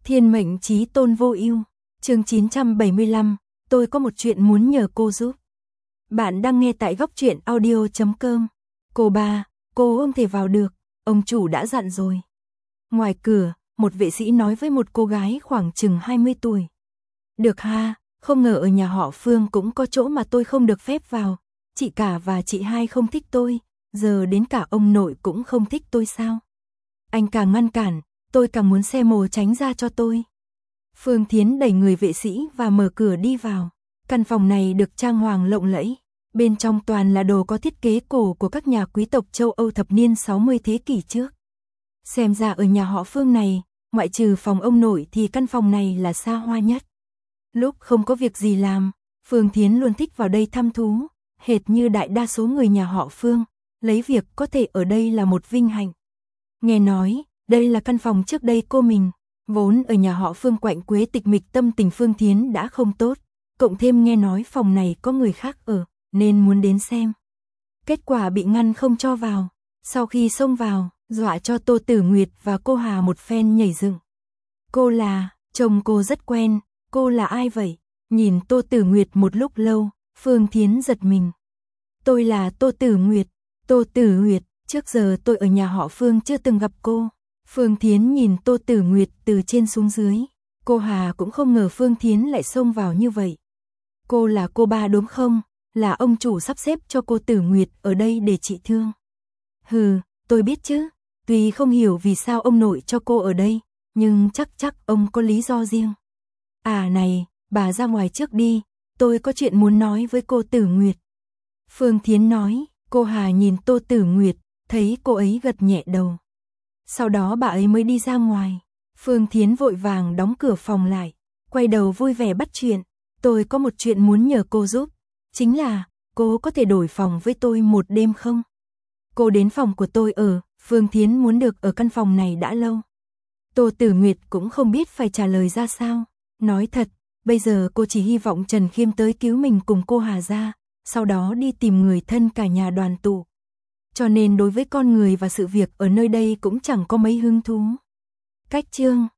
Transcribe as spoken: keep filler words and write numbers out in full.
Thiên mệnh chí tôn vô ưu. Chương chín trăm bảy mươi lăm, tôi có một chuyện muốn nhờ cô giúp. Bạn đang nghe tại góc truyện audio chấm com. Cô ba, cô không thể vào được, ông chủ đã dặn rồi. Ngoài cửa, một vệ sĩ nói với một cô gái khoảng chừng hai mươi tuổi. Được ha, không ngờ ở nhà họ Phương cũng có chỗ mà tôi không được phép vào. Chị cả và chị hai không thích tôi, giờ đến cả ông nội cũng không thích tôi sao? Anh càng ngăn cản, tôi càng muốn xe mồ tránh ra cho tôi. Phương Thiến đẩy người vệ sĩ và mở cửa đi vào. Căn phòng này được trang hoàng lộng lẫy. Bên trong toàn là đồ có thiết kế cổ của các nhà quý tộc châu Âu thập niên sáu mươi thế kỷ trước. Xem ra ở nhà họ Phương này, ngoại trừ phòng ông nội thì căn phòng này là xa hoa nhất. Lúc không có việc gì làm, Phương Thiến luôn thích vào đây thăm thú, hệt như đại đa số người nhà họ Phương, lấy việc có thể ở đây là một vinh hạnh. Nghe nói, đây là căn phòng trước đây cô mình, vốn ở nhà họ Phương quạnh quế tịch mịch, tâm tình Phương Thiến đã không tốt, cộng thêm nghe nói phòng này có người khác ở, nên muốn đến xem. Kết quả bị ngăn không cho vào, sau khi xông vào, dọa cho Tô Tử Nguyệt và cô Hà một phen nhảy dựng. Cô là, chồng cô rất quen, cô là ai vậy? Nhìn Tô Tử Nguyệt một lúc lâu, Phương Thiến giật mình. Tôi là Tô Tử Nguyệt, Tô Tử Nguyệt, trước giờ tôi ở nhà họ Phương chưa từng gặp cô. Phương Thiến nhìn Tô Tử Nguyệt từ trên xuống dưới, cô Hà cũng không ngờ Phương Thiến lại xông vào như vậy. Cô là cô ba đúng không? Là ông chủ sắp xếp cho cô Tử Nguyệt ở đây để trị thương. Hừ, tôi biết chứ, tuy không hiểu vì sao ông nội cho cô ở đây, nhưng chắc chắc ông có lý do riêng. À này, bà ra ngoài trước đi, tôi có chuyện muốn nói với cô Tử Nguyệt. Phương Thiến nói, cô Hà nhìn Tô Tử Nguyệt, thấy cô ấy gật nhẹ đầu. Sau đó bà ấy mới đi ra ngoài. Phương Thiến vội vàng đóng cửa phòng lại, quay đầu vui vẻ bắt chuyện. Tôi có một chuyện muốn nhờ cô giúp, chính là, cô có thể đổi phòng với tôi một đêm không? Cô đến phòng của tôi ở, Phương Thiến muốn được ở căn phòng này đã lâu. Tô Tử Nguyệt cũng không biết phải trả lời ra sao. Nói thật, bây giờ cô chỉ hy vọng Trần Khiêm tới cứu mình cùng cô Hà ra, sau đó đi tìm người thân cả nhà đoàn tụ. Cho nên đối với con người và sự việc ở nơi đây cũng chẳng có mấy hứng thú. Cách chương